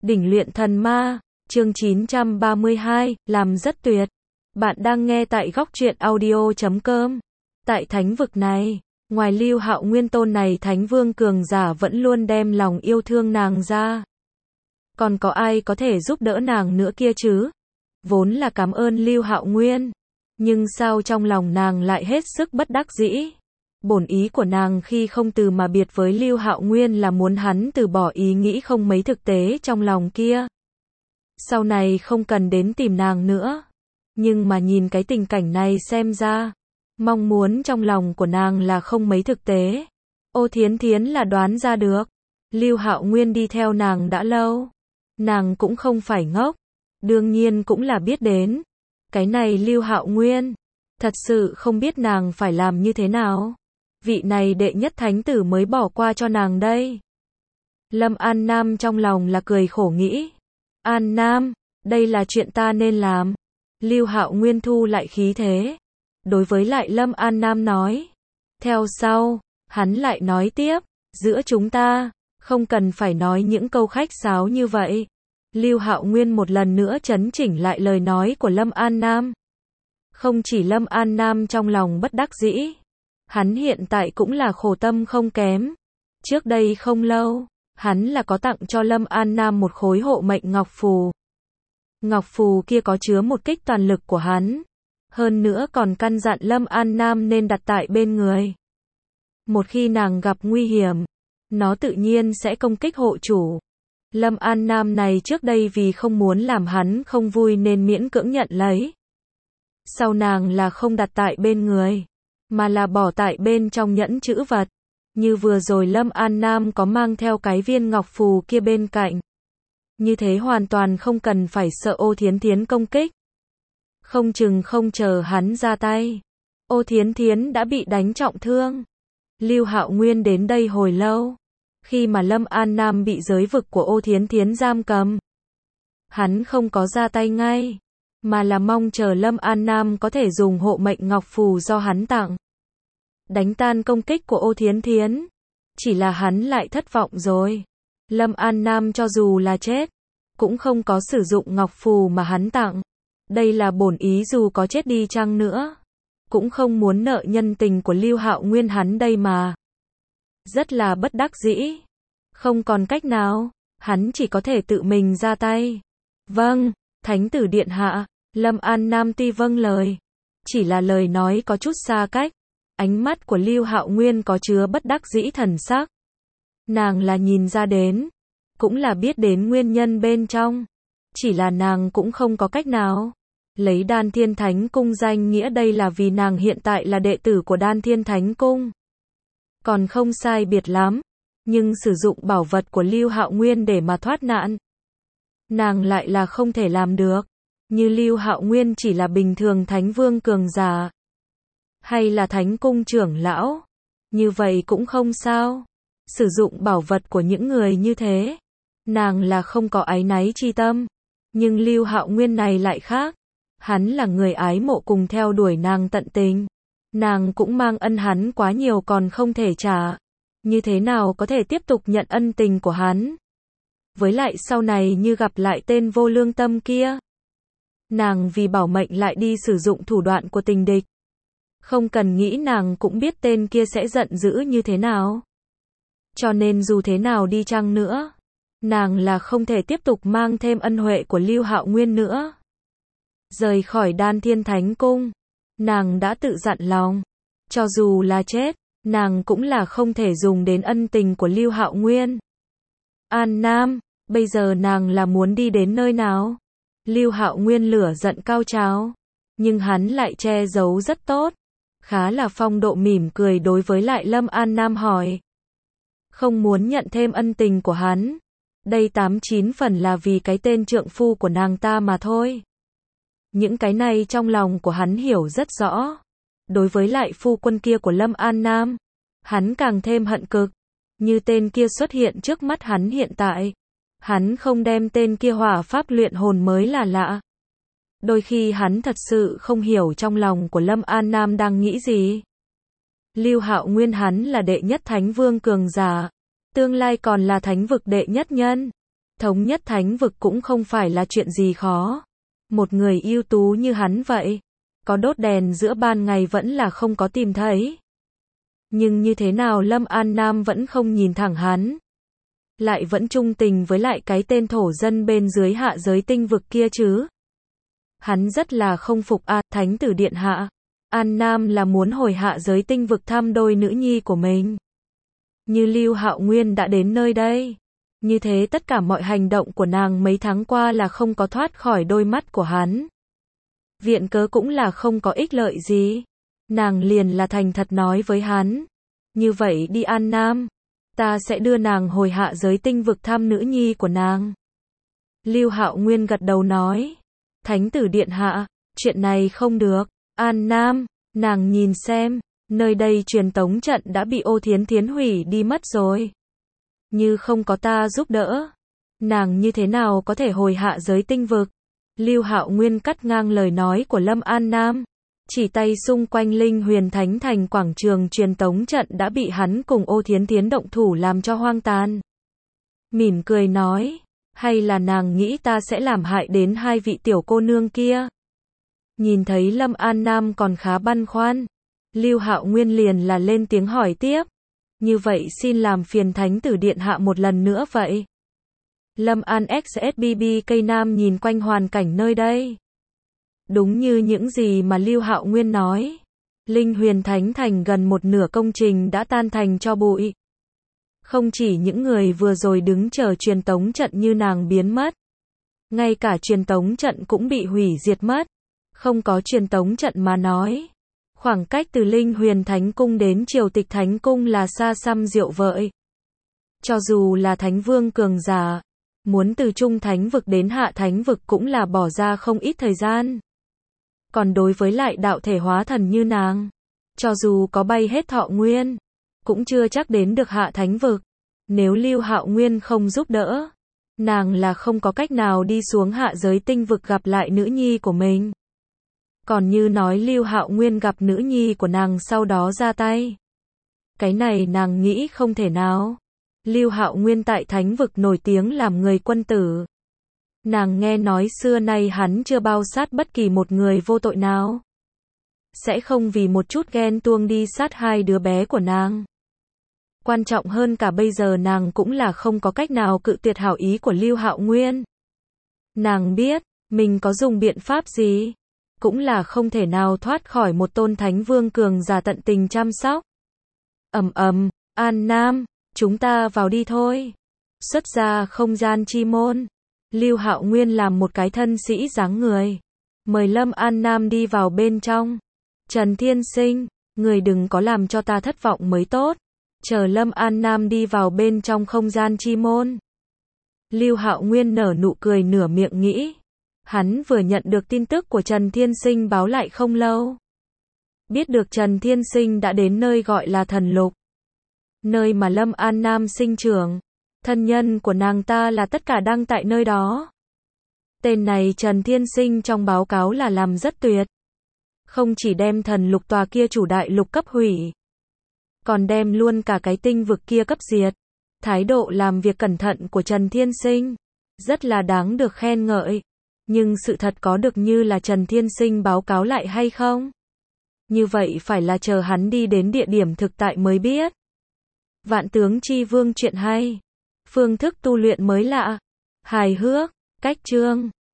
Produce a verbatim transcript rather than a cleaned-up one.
Đỉnh luyện thần ma, chương chín trăm ba mươi hai, làm rất tuyệt. Bạn đang nghe tại góc truyện audio chấm com. Tại thánh vực này, ngoài Lưu Hạo Nguyên tôn này thánh vương cường giả vẫn luôn đem lòng yêu thương nàng ra. Còn có ai có thể giúp đỡ nàng nữa kia chứ? Vốn là cảm ơn Lưu Hạo Nguyên, nhưng sao trong lòng nàng lại hết sức bất đắc dĩ? Bổn ý của nàng khi không từ mà biệt với Lưu Hạo Nguyên là muốn hắn từ bỏ ý nghĩ không mấy thực tế trong lòng kia. Sau này không cần đến tìm nàng nữa. Nhưng mà nhìn cái tình cảnh này xem ra, mong muốn trong lòng của nàng là không mấy thực tế. Ô Thiến Thiến là đoán ra được. Lưu Hạo Nguyên đi theo nàng đã lâu. Nàng cũng không phải ngốc. Đương nhiên cũng là biết đến. Cái này Lưu Hạo Nguyên, thật sự không biết nàng phải làm như thế nào. Vị này đệ nhất thánh tử mới bỏ qua cho nàng đây. Lâm An Nam trong lòng là cười khổ nghĩ. An Nam, đây là chuyện ta nên làm. Lưu Hạo Nguyên thu lại khí thế. Đối với lại Lâm An Nam nói. Theo sau, hắn lại nói tiếp. Giữa chúng ta, không cần phải nói những câu khách sáo như vậy. Lưu Hạo Nguyên một lần nữa chấn chỉnh lại lời nói của Lâm An Nam. Không chỉ Lâm An Nam trong lòng bất đắc dĩ. Hắn hiện tại cũng là khổ tâm không kém. Trước đây không lâu, hắn là có tặng cho Lâm An Nam một khối hộ mệnh ngọc phù. Ngọc phù kia có chứa một kích toàn lực của hắn. Hơn nữa còn căn dặn Lâm An Nam nên đặt tại bên người. Một khi nàng gặp nguy hiểm, nó tự nhiên sẽ công kích hộ chủ. Lâm An Nam này trước đây vì không muốn làm hắn không vui nên miễn cưỡng nhận lấy. Sau nàng là không đặt tại bên người, mà là bỏ tại bên trong nhẫn chữ vật. Như vừa rồi Lâm An Nam có mang theo cái viên ngọc phù kia bên cạnh. Như thế hoàn toàn không cần phải sợ Ô Thiến Thiến công kích. Không chừng không chờ hắn ra tay, Ô Thiến Thiến đã bị đánh trọng thương. Lưu Hạo Nguyên đến đây hồi lâu. Khi mà Lâm An Nam bị giới vực của Ô Thiến Thiến giam cầm, hắn không có ra tay ngay, mà là mong chờ Lâm An Nam có thể dùng hộ mệnh ngọc phù do hắn tặng, đánh tan công kích của Ô Thiến Thiến. Chỉ là hắn lại thất vọng rồi. Lâm An Nam cho dù là chết, cũng không có sử dụng ngọc phù mà hắn tặng. Đây là bổn ý dù có chết đi chăng nữa, cũng không muốn nợ nhân tình của Lưu Hạo Nguyên hắn đây mà. Rất là bất đắc dĩ. Không còn cách nào, hắn chỉ có thể tự mình ra tay. Vâng, Thánh tử điện hạ. Lâm An Nam tuy vâng lời, chỉ là lời nói có chút xa cách. Ánh mắt của Lưu Hạo Nguyên có chứa bất đắc dĩ thần sắc. Nàng là nhìn ra đến, cũng là biết đến nguyên nhân bên trong. Chỉ là nàng cũng không có cách nào. Lấy Đan Thiên Thánh Cung danh nghĩa đây là vì nàng hiện tại là đệ tử của Đan Thiên Thánh Cung. Còn không sai biệt lắm. Nhưng sử dụng bảo vật của Lưu Hạo Nguyên để mà thoát nạn, nàng lại là không thể làm được. Như Lưu Hạo Nguyên chỉ là bình thường thánh vương cường giả, hay là thánh cung trưởng lão, như vậy cũng không sao. Sử dụng bảo vật của những người như thế, nàng là không có áy náy chi tâm. Nhưng Lưu Hạo Nguyên này lại khác. Hắn là người ái mộ cùng theo đuổi nàng tận tình. Nàng cũng mang ân hắn quá nhiều còn không thể trả. Như thế nào có thể tiếp tục nhận ân tình của hắn? Với lại sau này như gặp lại tên vô lương tâm kia, nàng vì bảo mệnh lại đi sử dụng thủ đoạn của tình địch. Không cần nghĩ nàng cũng biết tên kia sẽ giận dữ như thế nào. Cho nên dù thế nào đi chăng nữa, nàng là không thể tiếp tục mang thêm ân huệ của Lưu Hạo Nguyên nữa. Rời khỏi Đan Thiên Thánh Cung, nàng đã tự dặn lòng, cho dù là chết, nàng cũng là không thể dùng đến ân tình của Lưu Hạo Nguyên. An Nam, bây giờ nàng là muốn đi đến nơi nào? Lưu Hạo Nguyên lửa giận cao trào, nhưng hắn lại che giấu rất tốt. Khá là phong độ mỉm cười đối với lại Lâm An Nam hỏi. Không muốn nhận thêm ân tình của hắn. Đây tám chín phần là vì cái tên trượng phu của nàng ta mà thôi. Những cái này trong lòng của hắn hiểu rất rõ. Đối với lại phu quân kia của Lâm An Nam, hắn càng thêm hận cực. Như tên kia xuất hiện trước mắt hắn hiện tại, hắn không đem tên kia hỏa pháp luyện hồn mới là lạ. Đôi khi hắn thật sự không hiểu trong lòng của Lâm An Nam đang nghĩ gì. Lưu Hạo Nguyên hắn là đệ nhất thánh vương cường giả, tương lai còn là thánh vực đệ nhất nhân. Thống nhất thánh vực cũng không phải là chuyện gì khó. Một người ưu tú như hắn vậy, có đốt đèn giữa ban ngày vẫn là không có tìm thấy. Nhưng như thế nào Lâm An Nam vẫn không nhìn thẳng hắn. Lại vẫn trung tình với lại cái tên thổ dân bên dưới hạ giới tinh vực kia chứ. Hắn rất là không phục a, thánh tử điện hạ. An Nam là muốn hồi hạ giới tinh vực thăm đôi nữ nhi của mình. Như Lưu Hạo Nguyên đã đến nơi đây. Như thế tất cả mọi hành động của nàng mấy tháng qua là không có thoát khỏi đôi mắt của hắn. Viện cớ cũng là không có ích lợi gì. Nàng liền là thành thật nói với hắn. Như vậy đi An Nam. Ta sẽ đưa nàng hồi hạ giới tinh vực thăm nữ nhi của nàng. Lưu Hạo Nguyên gật đầu nói. Thánh tử điện hạ, chuyện này không được. An Nam, nàng nhìn xem, nơi đây truyền tống trận đã bị Ô Thiến Thiến hủy đi mất rồi. Như không có ta giúp đỡ, nàng như thế nào có thể hồi hạ giới tinh vực? Lưu Hạo Nguyên cắt ngang lời nói của Lâm An Nam, chỉ tay xung quanh Linh Huyền Thánh Thành quảng trường truyền tống trận đã bị hắn cùng Ô Thiến Thiến động thủ làm cho hoang tàn. Mỉm cười nói, hay là nàng nghĩ ta sẽ làm hại đến hai vị tiểu cô nương kia? Nhìn thấy Lâm An Nam còn khá băn khoăn, Lưu Hạo Nguyên liền là lên tiếng hỏi tiếp. Như vậy xin làm phiền thánh tử điện hạ một lần nữa vậy. Lâm An xê ét bê bê Cây Nam nhìn quanh hoàn cảnh nơi đây. Đúng như những gì mà Lưu Hạo Nguyên nói. Linh Huyền Thánh Thành gần một nửa công trình đã tan thành tro bụi. Không chỉ những người vừa rồi đứng chờ truyền tống trận như nàng biến mất. Ngay cả truyền tống trận cũng bị hủy diệt mất. Không có truyền tống trận mà nói. Khoảng cách từ Linh Huyền Thánh Cung đến Triều Tịch Thánh Cung là xa xăm diệu vợi. Cho dù là Thánh Vương cường giả, muốn từ Trung Thánh Vực đến Hạ Thánh Vực cũng là bỏ ra không ít thời gian. Còn đối với lại đạo thể hóa thần như nàng, cho dù có bay hết thọ nguyên, cũng chưa chắc đến được Hạ Thánh Vực. Nếu Lưu Hạo Nguyên không giúp đỡ, nàng là không có cách nào đi xuống hạ giới tinh vực gặp lại nữ nhi của mình. Còn như nói Lưu Hạo Nguyên gặp nữ nhi của nàng sau đó ra tay. Cái này nàng nghĩ không thể nào. Lưu Hạo Nguyên tại thánh vực nổi tiếng làm người quân tử. Nàng nghe nói xưa nay hắn chưa bao sát bất kỳ một người vô tội nào. Sẽ không vì một chút ghen tuông đi sát hai đứa bé của nàng. Quan trọng hơn cả bây giờ nàng cũng là không có cách nào cự tuyệt hảo ý của Lưu Hạo Nguyên. Nàng biết, mình có dùng biện pháp gì, cũng là không thể nào thoát khỏi một tôn thánh vương cường giả tận tình chăm sóc. Ầm ầm, An Nam, chúng ta vào đi thôi. Xuất ra không gian chi môn. Lưu Hạo Nguyên làm một cái thân sĩ dáng người. Mời Lâm An Nam đi vào bên trong. Trần Thiên Sinh, người đừng có làm cho ta thất vọng mới tốt. Chờ Lâm An Nam đi vào bên trong không gian chi môn. Lưu Hạo Nguyên nở nụ cười nửa miệng nghĩ. Hắn vừa nhận được tin tức của Trần Thiên Sinh báo lại không lâu. Biết được Trần Thiên Sinh đã đến nơi gọi là Thần Lục. Nơi mà Lâm An Nam sinh trưởng. Thân nhân của nàng ta là tất cả đang tại nơi đó. Tên này Trần Thiên Sinh trong báo cáo là làm rất tuyệt. Không chỉ đem thần lục tòa kia chủ đại lục cấp hủy. Còn đem luôn cả cái tinh vực kia cấp diệt. Thái độ làm việc cẩn thận của Trần Thiên Sinh. Rất là đáng được khen ngợi. Nhưng sự thật có được như là Trần Thiên Sinh báo cáo lại hay không? Như vậy phải là chờ hắn đi đến địa điểm thực tại mới biết. Vạn tướng chi vương chuyện hay. Phương thức tu luyện mới lạ. Hài hước. Cách chương.